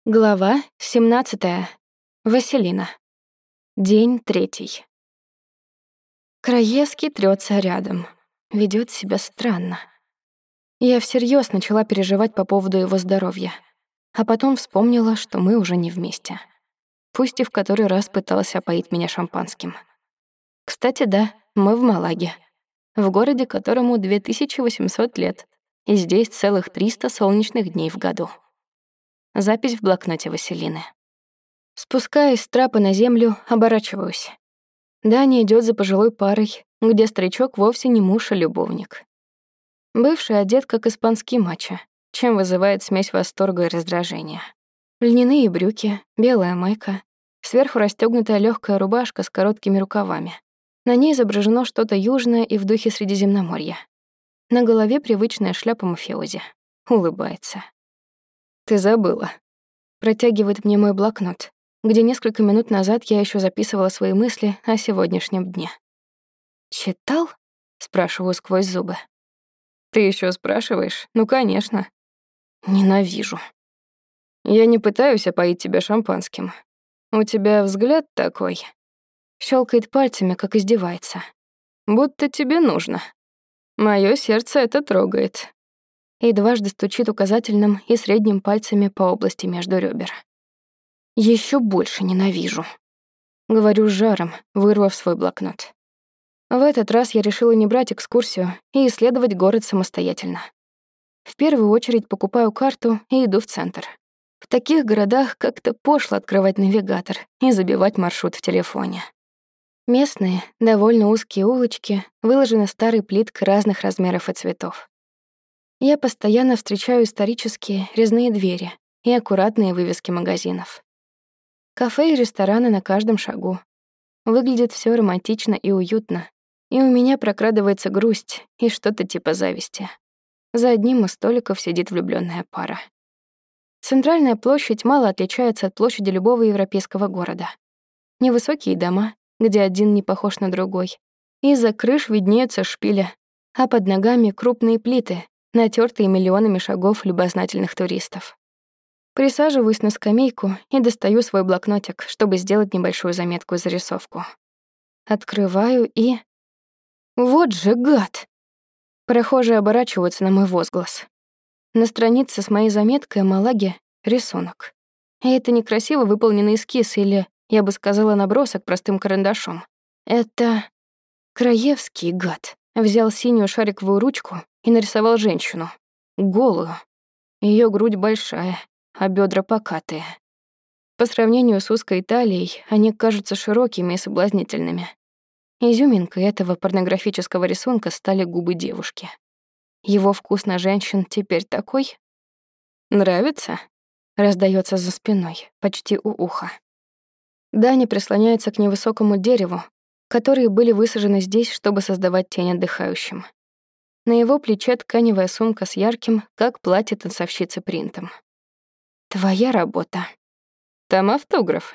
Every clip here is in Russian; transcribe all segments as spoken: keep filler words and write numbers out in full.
Глава семнадцатая. Василина. День третий. Краевский трётся рядом. Ведёт себя странно. Я всерьёз начала переживать по поводу его здоровья. А потом вспомнила, что мы уже не вместе. Пусть и в который раз пытался опоить меня шампанским. Кстати, да, мы в Малаге. В городе, которому две тысячи восемьсот лет. И здесь целых триста солнечных дней в году. Запись в блокноте Василины. Спускаясь с трапа на землю, оборачиваюсь. Даня идёт за пожилой парой, где старичок вовсе не муж, а любовник. Бывший одет как испанский мачо, чем вызывает смесь восторга и раздражения. Льняные брюки, белая майка, сверху расстёгнутая лёгкая рубашка с короткими рукавами. На ней изображено что-то южное и в духе Средиземноморья. На голове привычная шляпа мафиози. Улыбается. «Ты забыла». Протягивает мне мой блокнот, где несколько минут назад я ещё записывала свои мысли о сегодняшнем дне. «Читал?» — спрашиваю сквозь зубы. «Ты ещё спрашиваешь? Ну, конечно». «Ненавижу». «Я не пытаюсь опоить тебя шампанским. У тебя взгляд такой». Щёлкает пальцами, как издевается. «Будто тебе нужно. Моё сердце это трогает». И дважды стучит указательным и средним пальцами по области между ребер. Ещё больше ненавижу. Говорю с жаром, вырвав свой блокнот. В этот раз я решила не брать экскурсию и исследовать город самостоятельно. В первую очередь покупаю карту и иду в центр. В таких городах как-то пошло открывать навигатор и забивать маршрут в телефоне. Местные, довольно узкие улочки выложены старой плиткой разных размеров и цветов. Я постоянно встречаю исторические резные двери и аккуратные вывески магазинов. Кафе и рестораны на каждом шагу. Выглядит всё романтично и уютно, и у меня прокрадывается грусть и что-то типа зависти. За одним из столиков сидит влюблённая пара. Центральная площадь мало отличается от площади любого европейского города. Невысокие дома, где один не похож на другой. Из-за крыш виднеются шпили, а под ногами крупные плиты, натертые миллионами шагов любознательных туристов. Присаживаюсь на скамейку и достаю свой блокнотик, чтобы сделать небольшую заметку и зарисовку. Открываю и... Вот же гад! Прохожие оборачиваются на мой возглас. На странице с моей заметкой о Малаге рисунок. И это не красиво выполненный эскиз или, я бы сказала, набросок простым карандашом. Это... Краевский гад взял синюю шариковую ручку и нарисовал женщину. Голую. Её грудь большая, а бёдра покатые. По сравнению с узкой талией, они кажутся широкими и соблазнительными. Изюминкой этого порнографического рисунка стали губы девушки. Его вкус на женщин теперь такой. «Нравится?» — раздаётся за спиной, почти у уха. Даня прислоняется к невысокому дереву, которые были высажены здесь, чтобы создавать тень отдыхающим. На его плече тканевая сумка с ярким, как платье танцовщицы, принтом. «Твоя работа». «Там автограф».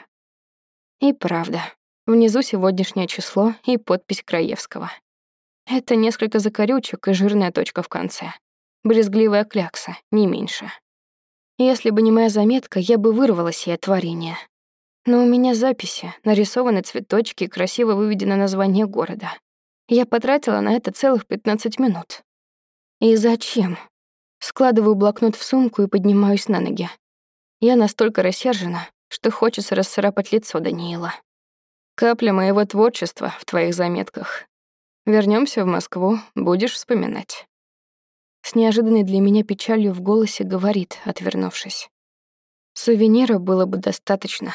И правда. Внизу сегодняшнее число и подпись Краевского. Это несколько закорючек и жирная точка в конце. Брезгливая клякса, не меньше. Если бы не моя заметка, я бы вырвала сие творение. Но у меня записи, нарисованы цветочки и красиво выведено название города. Я потратила на это целых пятнадцать минут. И зачем? Складываю блокнот в сумку и поднимаюсь на ноги. Я настолько рассержена, что хочется расцарапать лицо Даниила. Капля моего творчества в твоих заметках. Вернёмся в Москву, будешь вспоминать. С неожиданной для меня печалью в голосе говорит, отвернувшись. Сувенира было бы достаточно.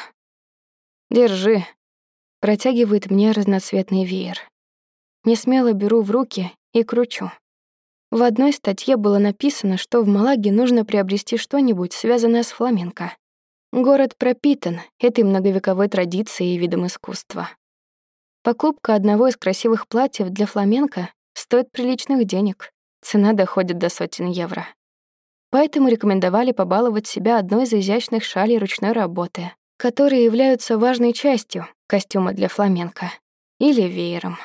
Держи. Протягивает мне разноцветный веер. Несмело беру в руки и кручу. В одной статье было написано, что в Малаге нужно приобрести что-нибудь, связанное с фламенко. Город пропитан этой многовековой традицией и видом искусства. Покупка одного из красивых платьев для фламенко стоит приличных денег. Цена доходит до сотен евро. Поэтому рекомендовали побаловать себя одной из изящных шалей ручной работы, которые являются важной частью костюма для фламенко, или веером.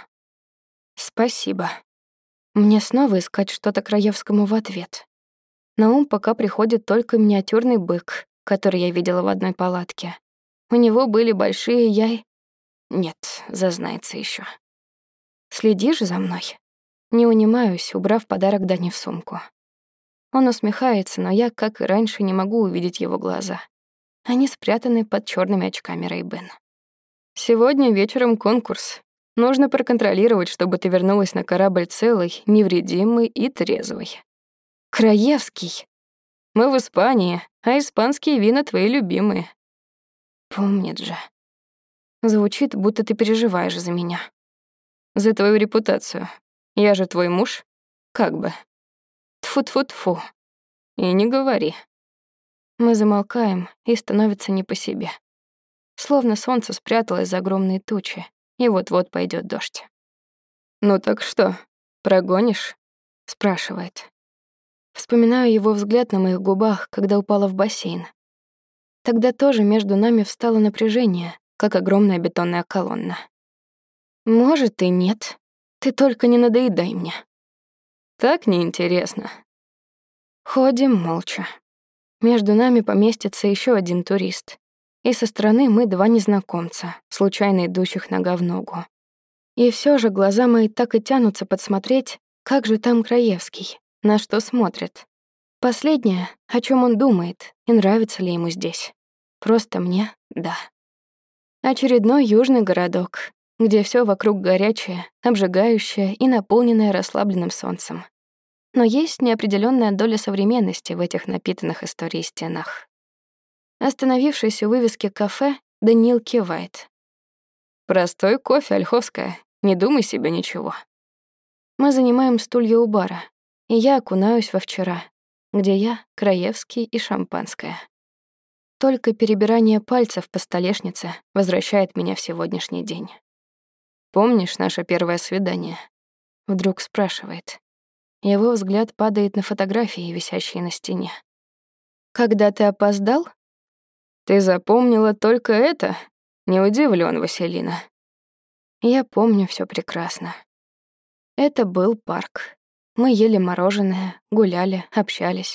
Спасибо. Мне снова искать что-то Краевскому в ответ. На ум пока приходит только миниатюрный бык, который я видела в одной палатке. У него были большие яй... Нет, зазнается еще. Следишь за мной? Не унимаюсь, убрав подарок Дани в сумку. Он усмехается, но я, как и раньше, не могу увидеть его глаза. Они спрятаны под черными очками Ray-Ban. Сегодня вечером конкурс. Нужно проконтролировать, чтобы ты вернулась на корабль целой, невредимой и трезвой. Краевский. Мы в Испании, а испанские вина твои любимые. Помнит же. Звучит, будто ты переживаешь за меня. За твою репутацию. Я же твой муж. Как бы. Тфу-тфу-тфу. И не говори. Мы замолкаем, и становится не по себе. Словно солнце спряталось за огромные тучи, и вот-вот пойдет дождь. «Ну так что, прогонишь?» — спрашивает. Вспоминаю его взгляд на моих губах, когда упала в бассейн. Тогда тоже между нами встало напряжение, как огромная бетонная колонна. «Может, и нет. Ты только не надоедай мне». «Так неинтересно». Ходим молча. Между нами поместится еще один турист. И со стороны мы два незнакомца, случайно идущих нога в ногу. И все же глаза мои так и тянутся подсмотреть, как же там Краевский, на что смотрит. Последнее, о чем он думает, и нравится ли ему здесь. Просто мне — да. Очередной южный городок, где все вокруг горячее, обжигающее и наполненное расслабленным солнцем. Но есть неопределенная доля современности в этих напитанных историей стенах. Остановившись у вывески кафе, Даниил кивает. «Простой кофе, Ольховская, не думай себе ничего». Мы занимаем стулья у бара, и я окунаюсь во вчера, где я, Краевский и шампанское. Только перебирание пальцев по столешнице возвращает меня в сегодняшний день. «Помнишь наше первое свидание?» Вдруг спрашивает. Его взгляд падает на фотографии, висящие на стене. «Когда ты опоздал?» «Ты запомнила только это? Не удивлен, Василина». Я помню все прекрасно. Это был парк. Мы ели мороженое, гуляли, общались.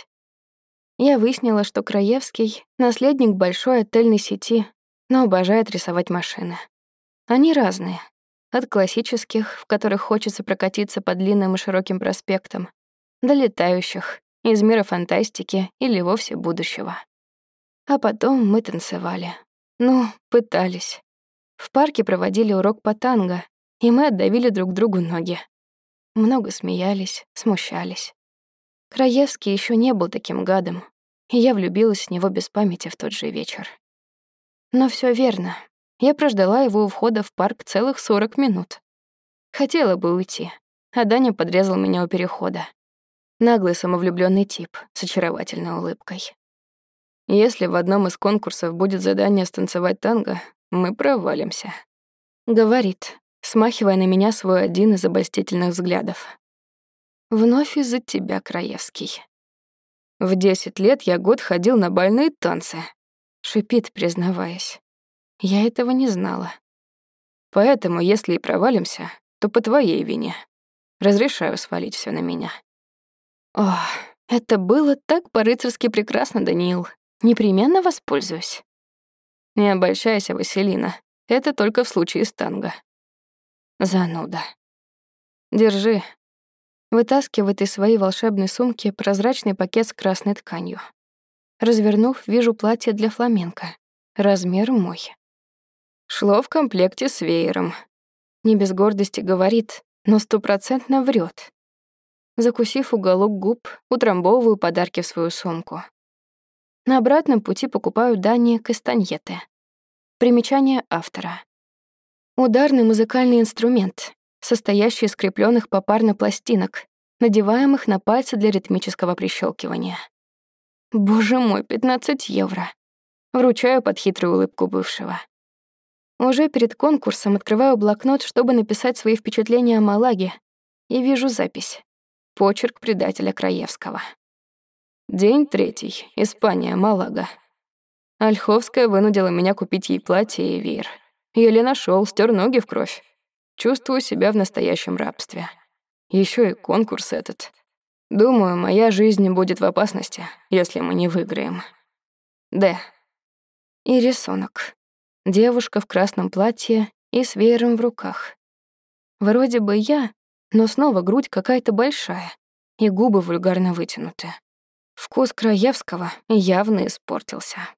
Я выяснила, что Краевский — наследник большой отельной сети, но обожает рисовать машины. Они разные. От классических, в которых хочется прокатиться по длинным и широким проспектам, до летающих, из мира фантастики или вовсе будущего. А потом мы танцевали. Ну, пытались. В парке проводили урок по танго, и мы отдавили друг другу ноги. Много смеялись, смущались. Краевский еще не был таким гадом, и я влюбилась в него без памяти в тот же вечер. Но все верно. Я прождала его у входа в парк целых сорок минут. Хотела бы уйти, а Даня подрезал меня у перехода. Наглый самовлюбленный тип с очаровательной улыбкой. «Если в одном из конкурсов будет задание станцевать танго, мы провалимся», — говорит, смахивая на меня свой один из обольстительных взглядов. «Вновь из-за тебя, Краевский». «В десять лет я год ходил на бальные танцы», — шипит, признаваясь. Я этого не знала. «Поэтому, если и провалимся, то по твоей вине. Разрешаю свалить все на меня». Ох, это было так по-рыцарски прекрасно, Даниил. Непременно воспользуюсь. Не обольщайся, Василина. Это только в случае с танго. Зануда. Держи. Вытаскивает из своей волшебной сумки прозрачный пакет с красной тканью. Развернув, вижу платье для фламенко. Размер мой. Шло в комплекте с веером. Не без гордости говорит, но стопроцентно врет. Закусив уголок губ, утрамбовываю подарки в свою сумку. На обратном пути покупаю Дани кастаньеты. Примечание автора. Ударный музыкальный инструмент, состоящий из скрепленных попарно пластинок, надеваемых на пальцы для ритмического прищелкивания. Боже мой, пятнадцать евро. Вручаю под хитрую улыбку бывшего. Уже перед конкурсом открываю блокнот, чтобы написать свои впечатления о Малаге, и вижу запись. Почерк предателя Краевского. День третий. Испания, Малага. Ольховская вынудила меня купить ей платье и веер. Еле нашел, стер ноги в кровь. Чувствую себя в настоящем рабстве. Еще и конкурс этот. Думаю, моя жизнь будет в опасности, если мы не выиграем. Д. И рисунок. Девушка в красном платье и с веером в руках. Вроде бы я, но снова грудь какая-то большая, и губы вульгарно вытянуты. Вкус Краевского явно испортился.